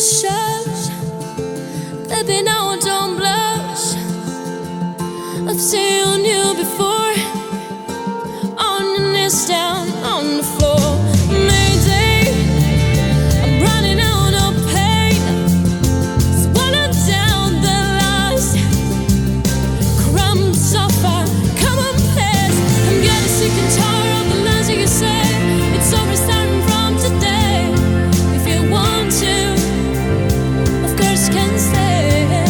shush. Baby, now don't blush. I've seen you before, on your knees down on the floor. Mayday, I'm running out of pain. Swallow down the lies, crumbs so far. Come on, please. I'm getting sick and tired of the lies that you say. It's over starting from today. If you want to, of course, can stay.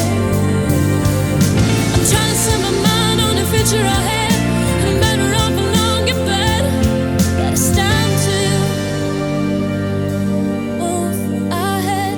I'm trying to set my mind on the future ahead. I'm better off alone in bed, but it's time to move ahead.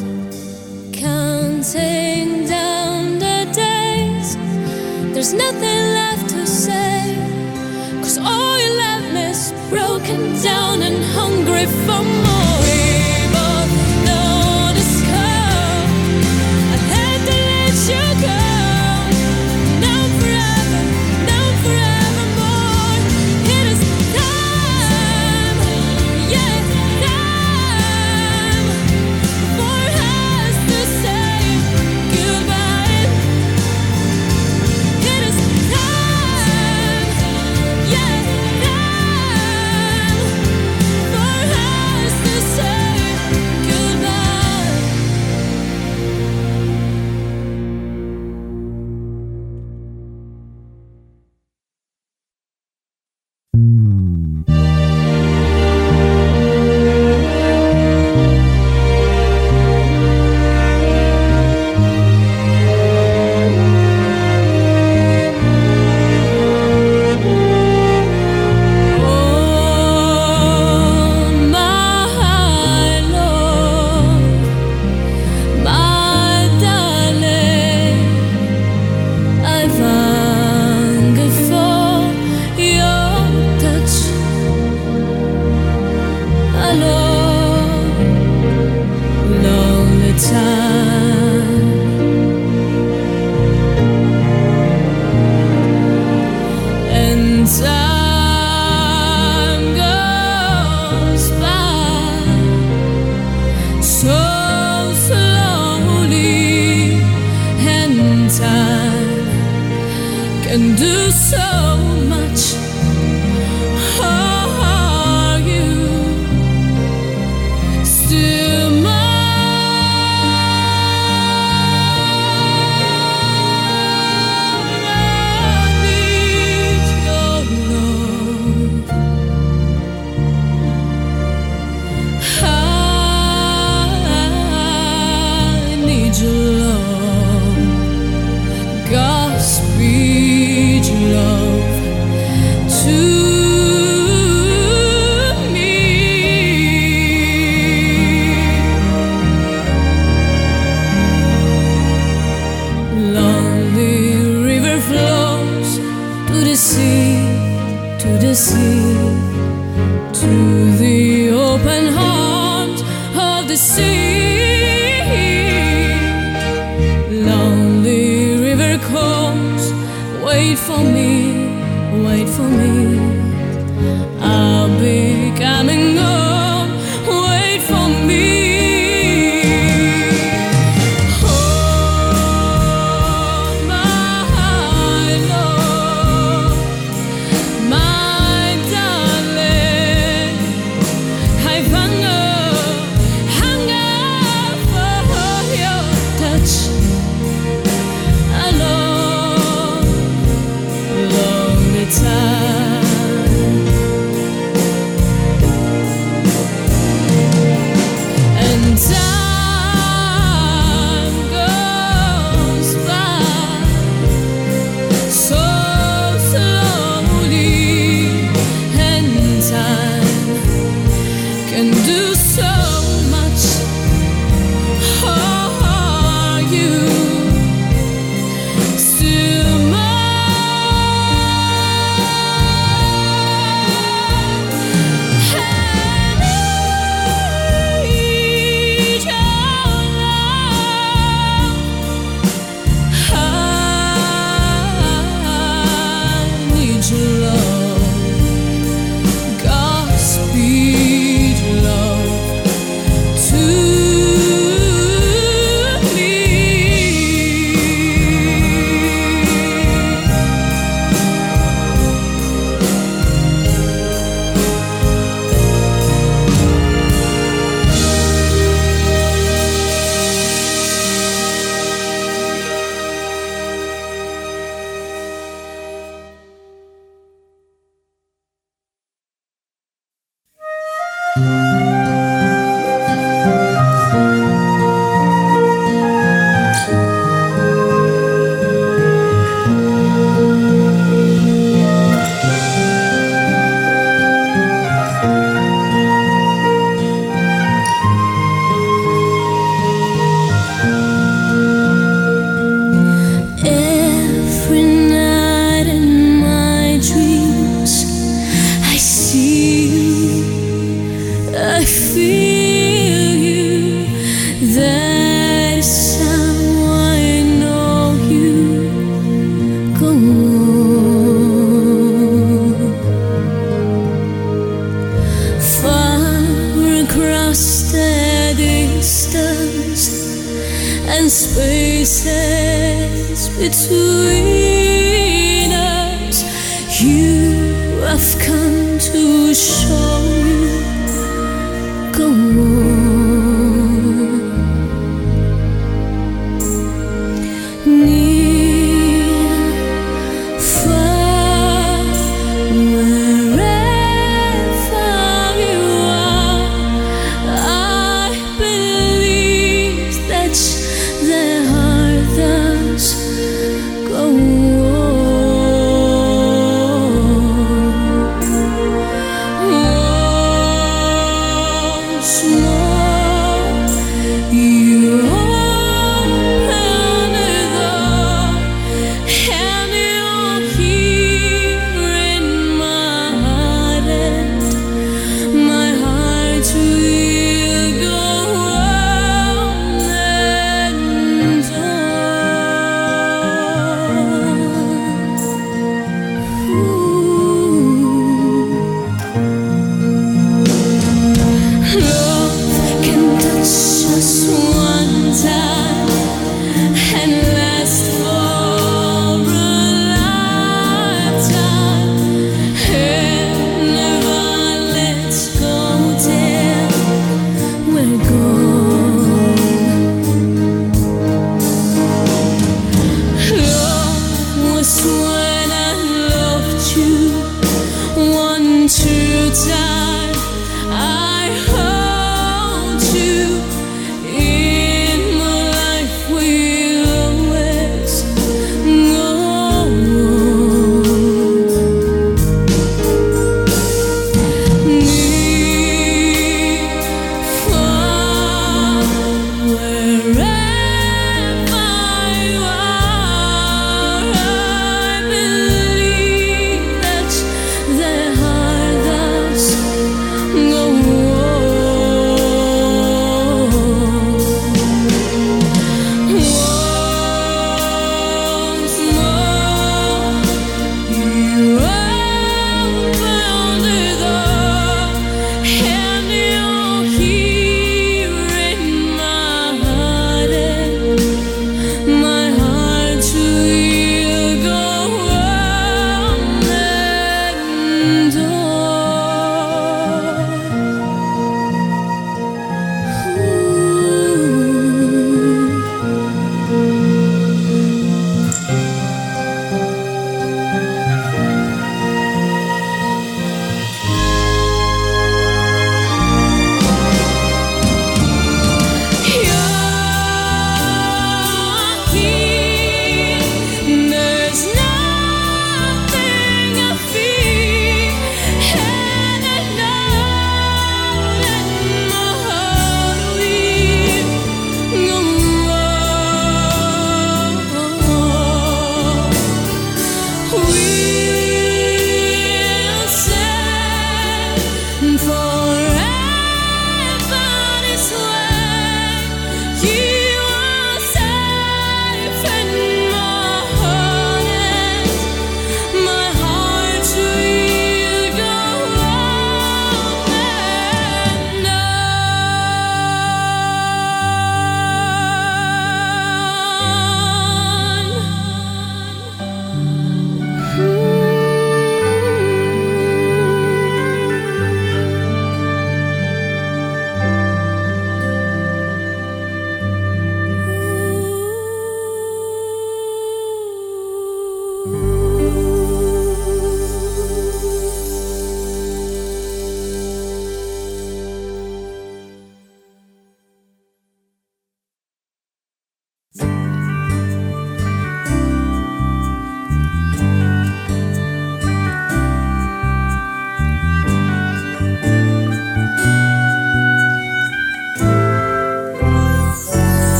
Counting down the days, there's nothing left to say, 'cause all you left me is broken down and hungry for more. We both know this come. I had to let you go. Now forever, now forevermore. It is time, yeah, time for us to say goodbye. It is time, yeah, time for us to say goodbye. Oh, my Lord, my darling, I've hungered for your touch. A lonely time, and time goes by so slowly, and time can do so much. Are you still mine? I need your love. I need your love. Godspeed your love to me. Lonely river flows to the sea, to the sea, to the open arms of the sea. Lonely river calls, wait for me, wait for me. I'll be coming home, wait for me. Oh, my Lord, my darling, I've hungered And spaces between us, you have come to show you. Go on, near, far, wherever you are, I believe that the hardest go once more. You open the door, and you're here in my heart, and my heart will go on and on. Love can touch us one time and last for a lifetime, and never let's go till we're gone. Love was when I loved you one true time. I hold you in my life, will always go on. Near, far, wherever you are, I believe that the hardest go on.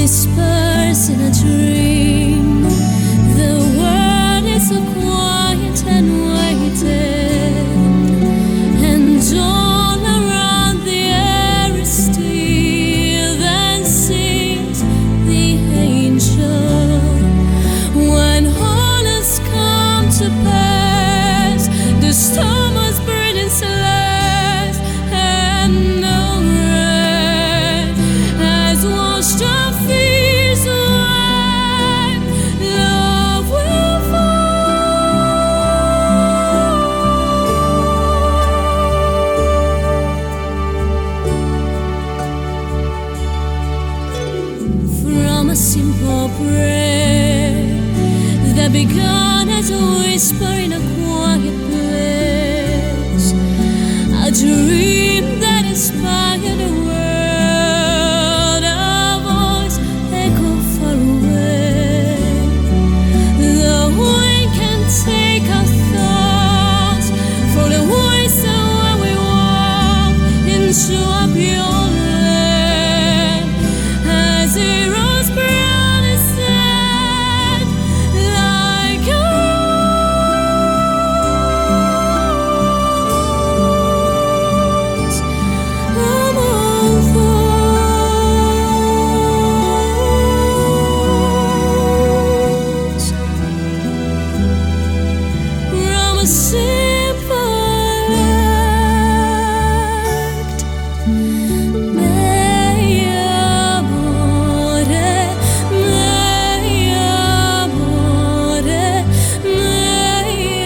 whispers in a dream. The world is so quiet and waiting, and all around the air is still. Then sings the angel. When all has come to pass, the storm was burning celeste, and no rain has washed our fears away. Love will fall from a simple prayer that began as a whisper in a quiet place, a dream that inspired the world, a voice echoed far away. The wind can take our thoughts from the ways of where we walk into a pure land, as it rose brown and sad, like a rose among thorns. From a simple act, may amore, may amore, may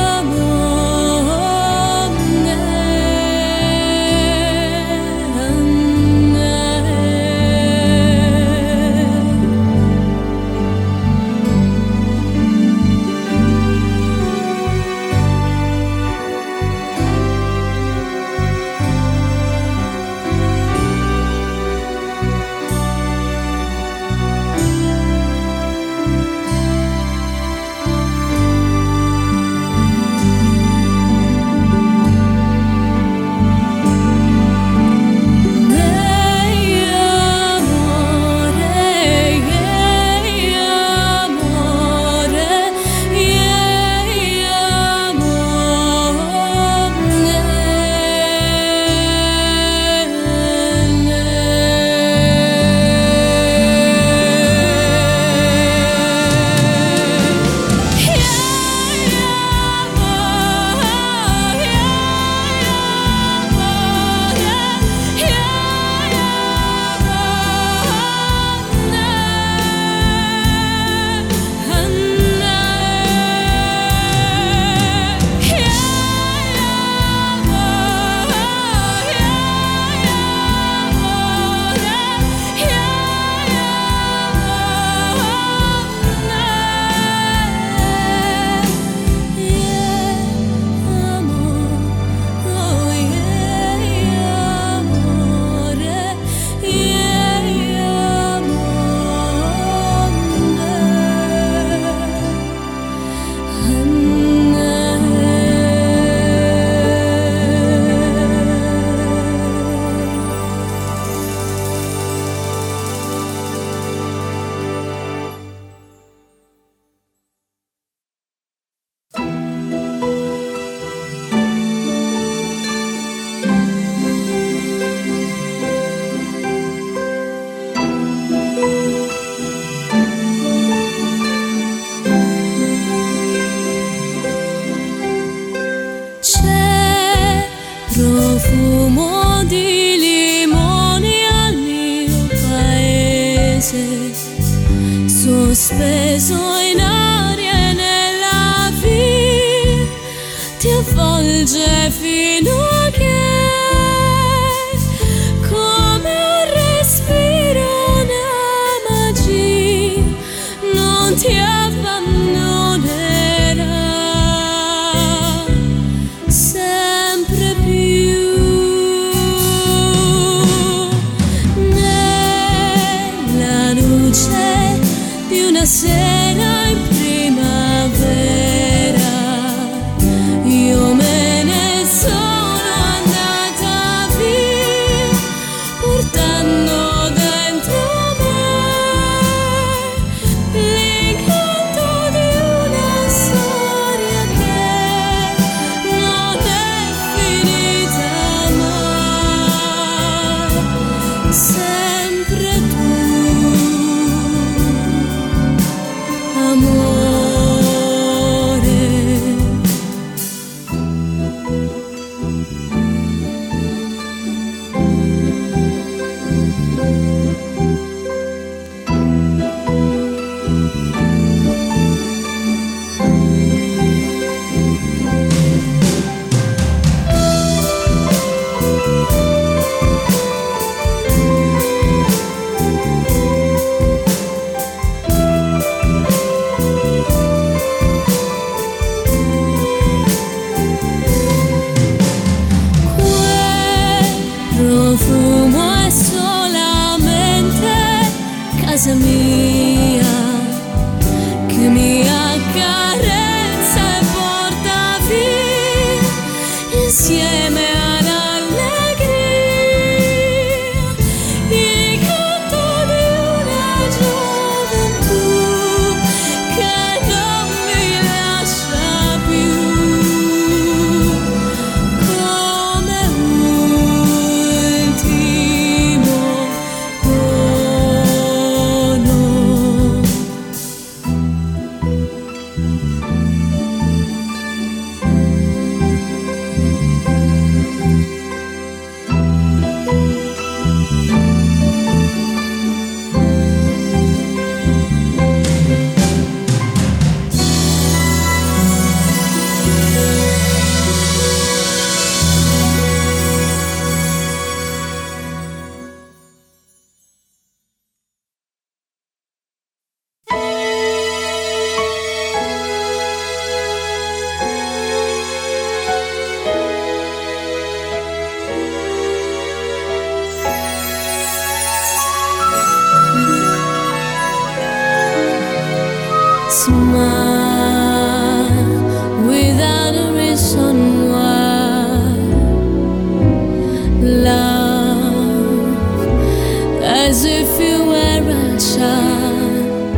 profumo di limoni al mio paese, sospeso in aria e nella via ti avvolge fino a che come un respiro, una magia non ti abbandonerà sempre più. Nella luce di una sera in primavera io me ne sono andata via, portando dentro me casa mia che mi accarezza e porta via insieme all'allegria il canto di una gioventù che non mi lascia più come ultimo dono. Smile without a reason why. Love as if you were a child.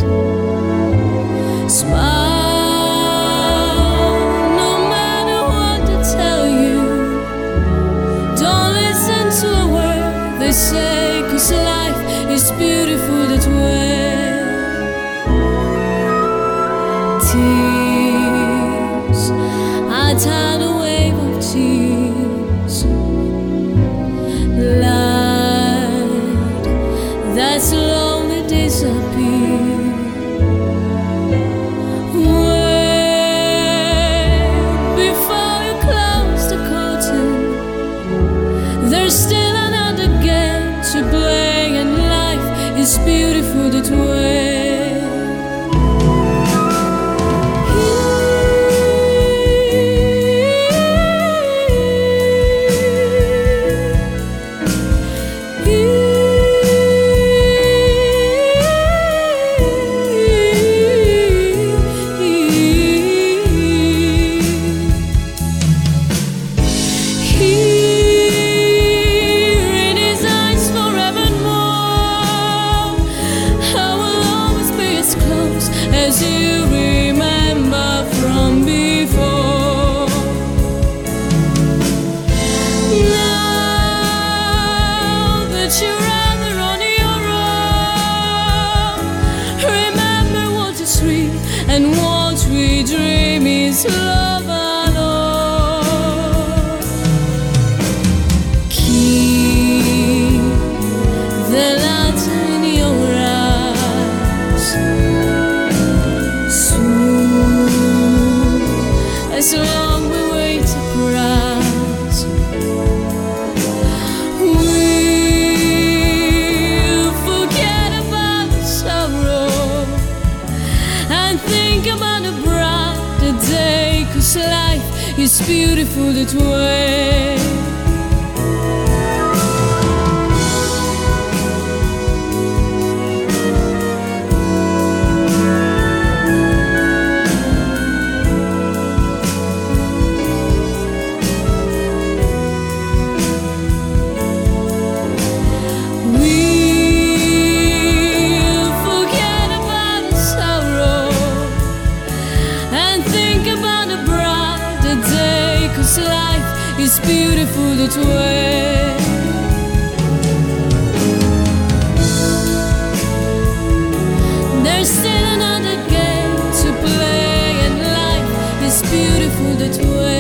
Smile no matter what they tell you. Don't listen to a word they say, 'cause life is beautiful that way. Tears, a tidal wave of tears. Light that slowly disappears. Wait before you close the curtain. There's still another game to play, and life is beautiful that way. As you remember from before. Now that you're rather on your own, remember what is real and what we dream is love alone. Keep the light in your eyes. As long we wait to rise, we'll forget about the sorrow and think about a brighter day, 'cause life is beautiful that way. Life is beautiful that way. There's still another game to play, and life is beautiful that way.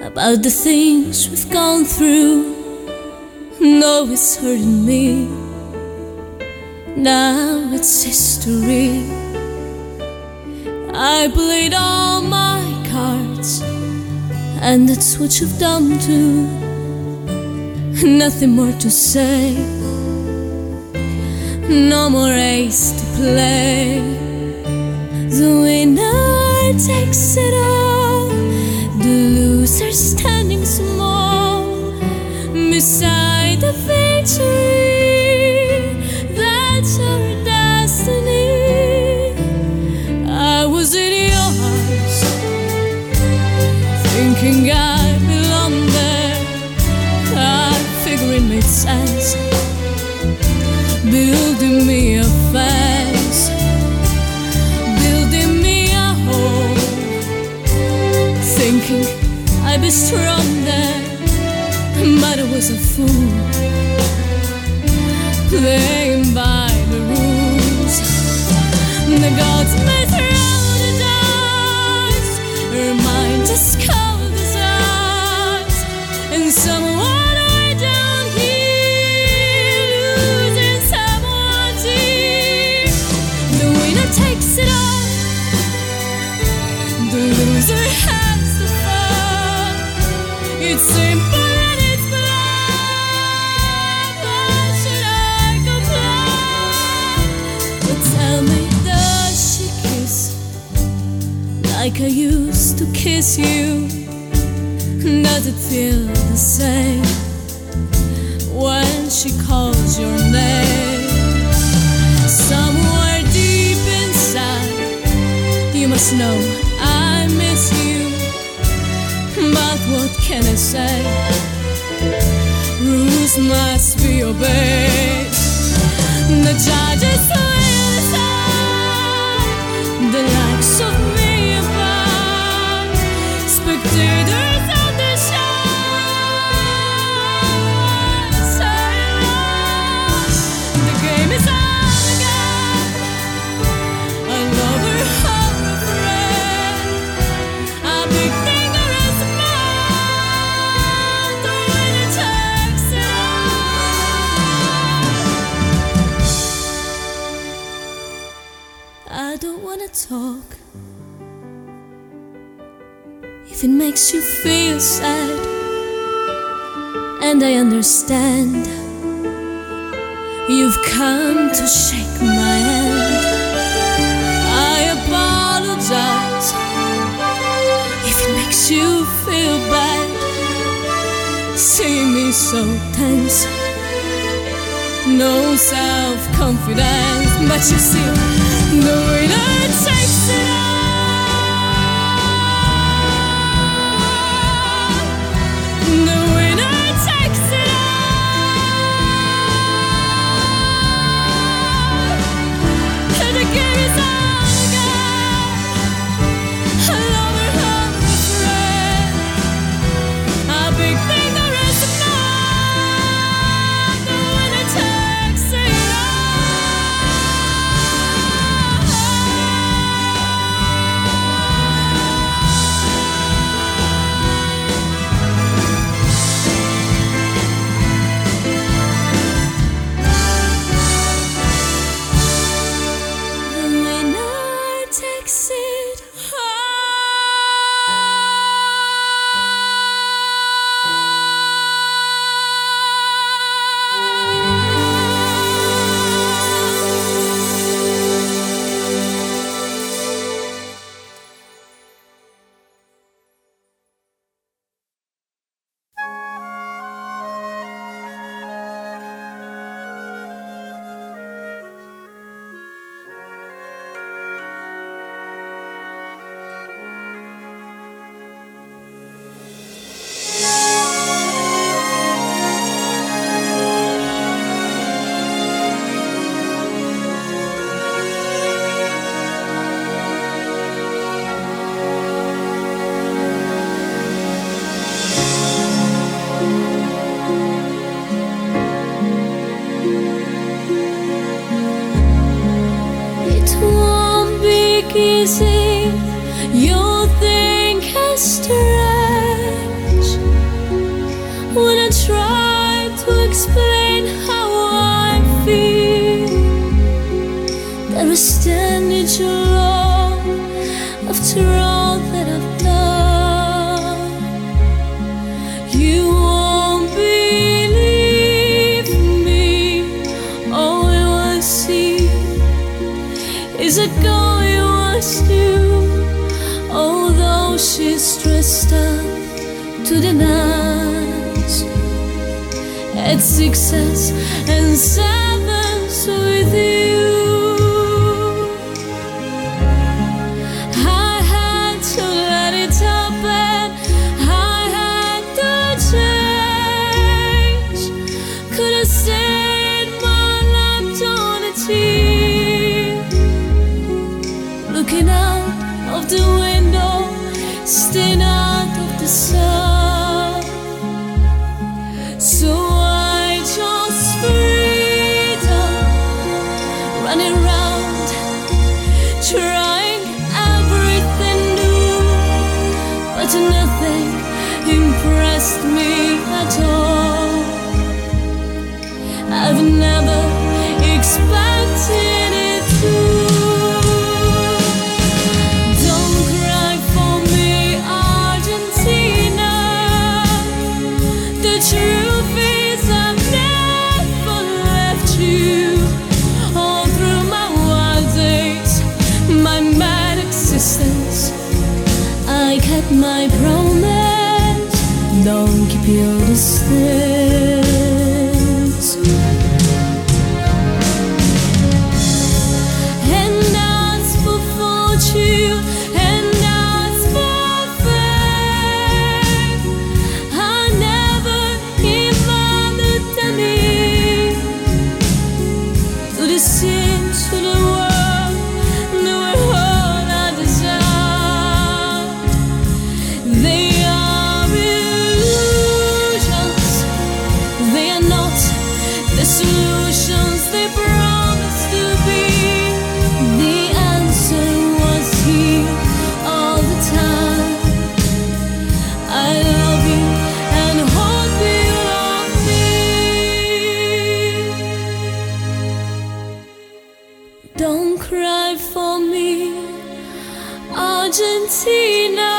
about the things we've gone through. No, it's hurting me. Now it's history. I played all my cards, and that's what you've done too. Nothing more to say, no more ace to play. The winner takes it all, the loser standing small beside the victory. That's our destiny. I was in your arms, thinking I belonged there. I figured it made sense, building me a fence, building me a home, thinking I'd be strong there. But I was a fool, playing by the rules. The gods may throw the dice, her mind just cold as ice, and someone way down here losing someone dear. The winner takes it all, the loser has the fun. It's simple. Like I used to kiss you, does it feel the same when she calls your name? Somewhere deep inside, you must know I miss you. But what can I say? Rules must be obeyed. The judges will decide the likes of me. Spectators on the shine, silence. The game is on again. A lover, or a friend, a big finger is mine. The winner takes it all. I don't wanna talk if it makes you feel sad, and I understand. You've come to shake my hand. I apologize if it makes you feel bad, seeing me so tense, no self-confidence. But you see, the winner takes it all. The winner takes it all, and the game is on again. A lover, or a friend, a big finger is enough. The winner takes it all. dressed up to the nines at sixes and sevens with you. I had to let it happen. I had to change. Could have stayed my life on a tear, looking out of the window, staying out of the sun. So I chose freedom, running around, trying everything new, but nothing impressed me at all. I've never expected it to. Don't cry for me, Argentina. The truth is I've never left you. All through my wild days, my mad existence, I kept my promise. Don't keep your distance. And ask for fortune, and ask for fame. I never give mother to me, to the sin, to the world, they were all I desire. They are illusions, they are not the solutions they promised to be. The answer was here all the time. I love you and hope you love me. Don't cry for me, Argentina.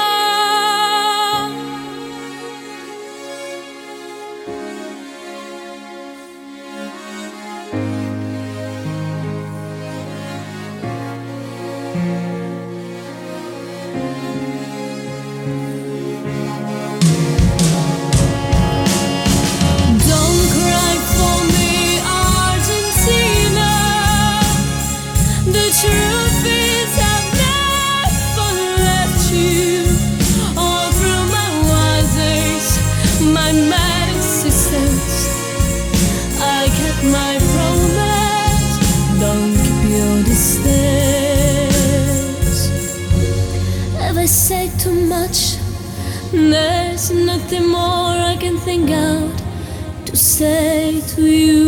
Don't cry for me, Argentina. The truth is I've never left you. All through my wild days, my mad existence, I kept my promise. Don't keep your distance. Have I said too much? There's nothing more I can think out to say to you.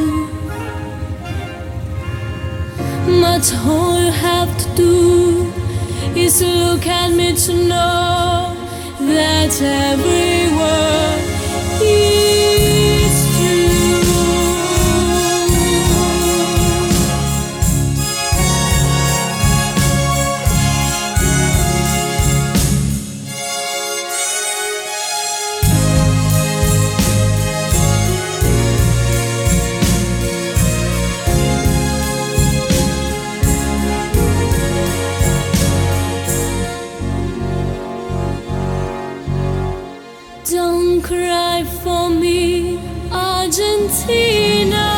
But all you have to do is look at me to know that every word is true. Don't cry for me, Argentina.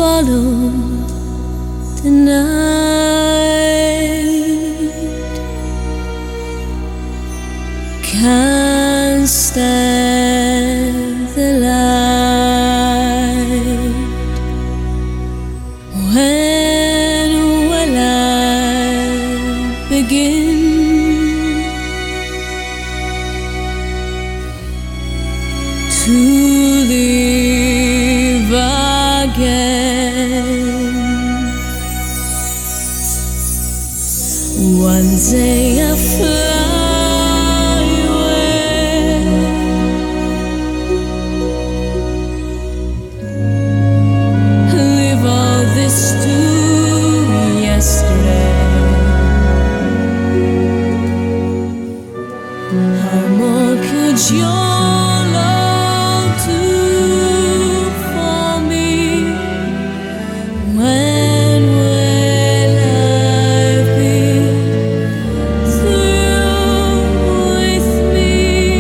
follow the night. Can't stand the light. When will I begin to live again? One day I fly away, leave all this to yesterday. How more could your love do for me? When will I be through with me?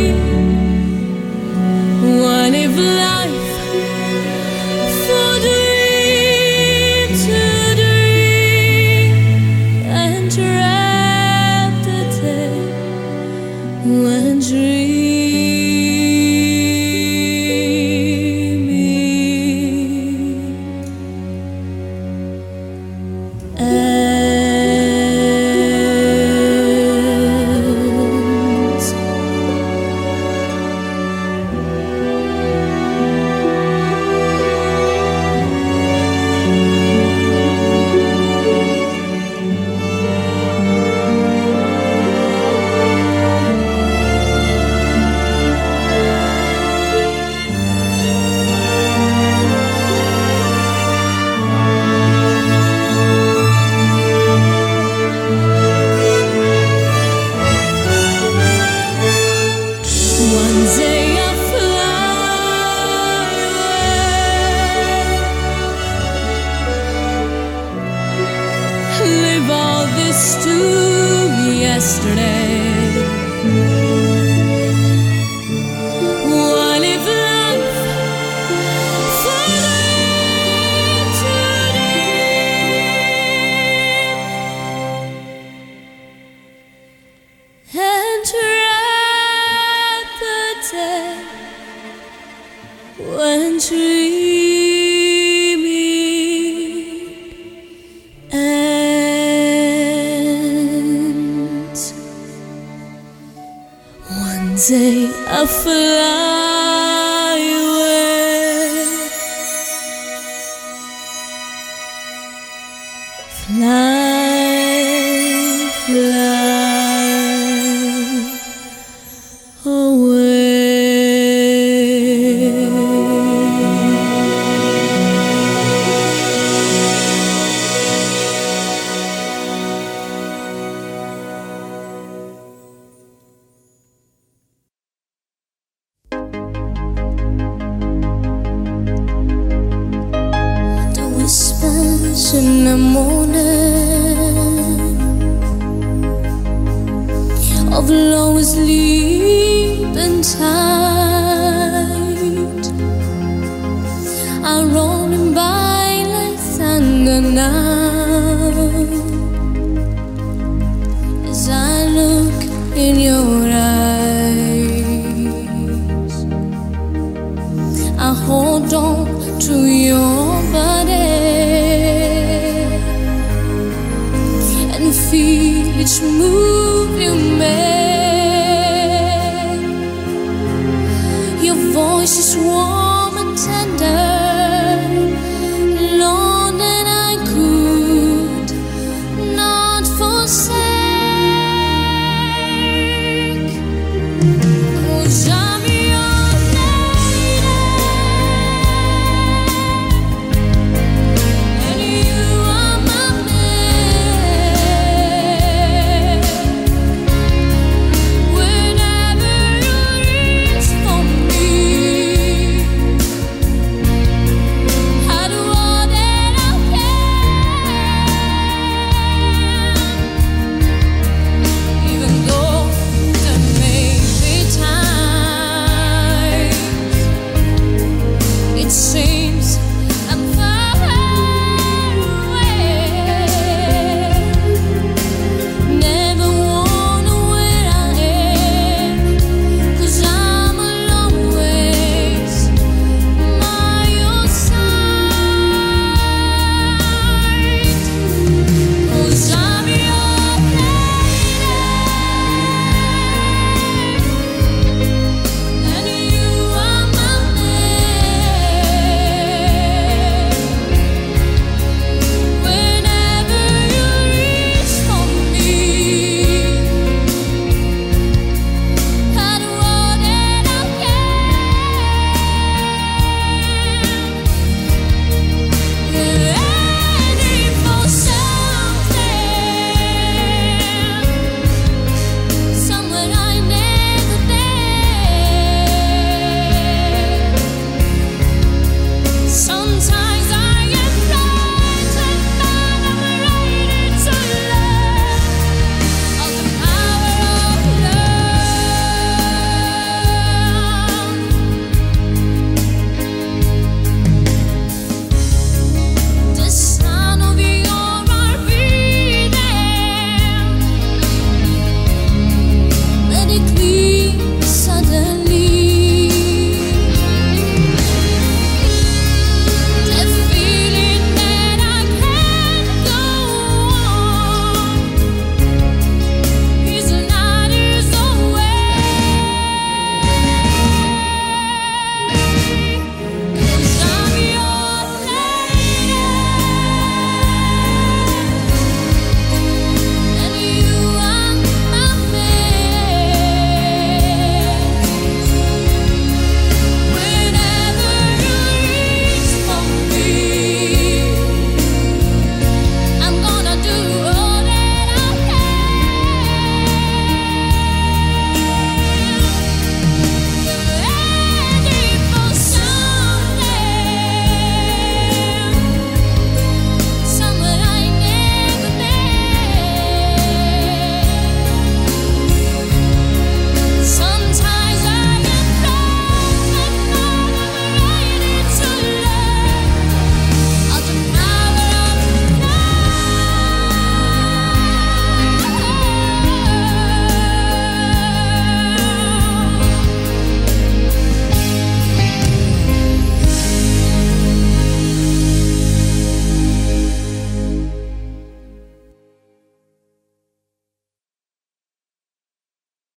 What if life for dream to dream and wrap the day when dreaming? One day I fly away, leave all this to yesterday. What if life for dream to dream and wrap the day when dreaming ends? One day I fly away, fly away. The whispers in the morning of low sleep and tide are rolling by like thunder now. As I look in your eyes, I hold on to your body and feel each move you make. Your voice is warm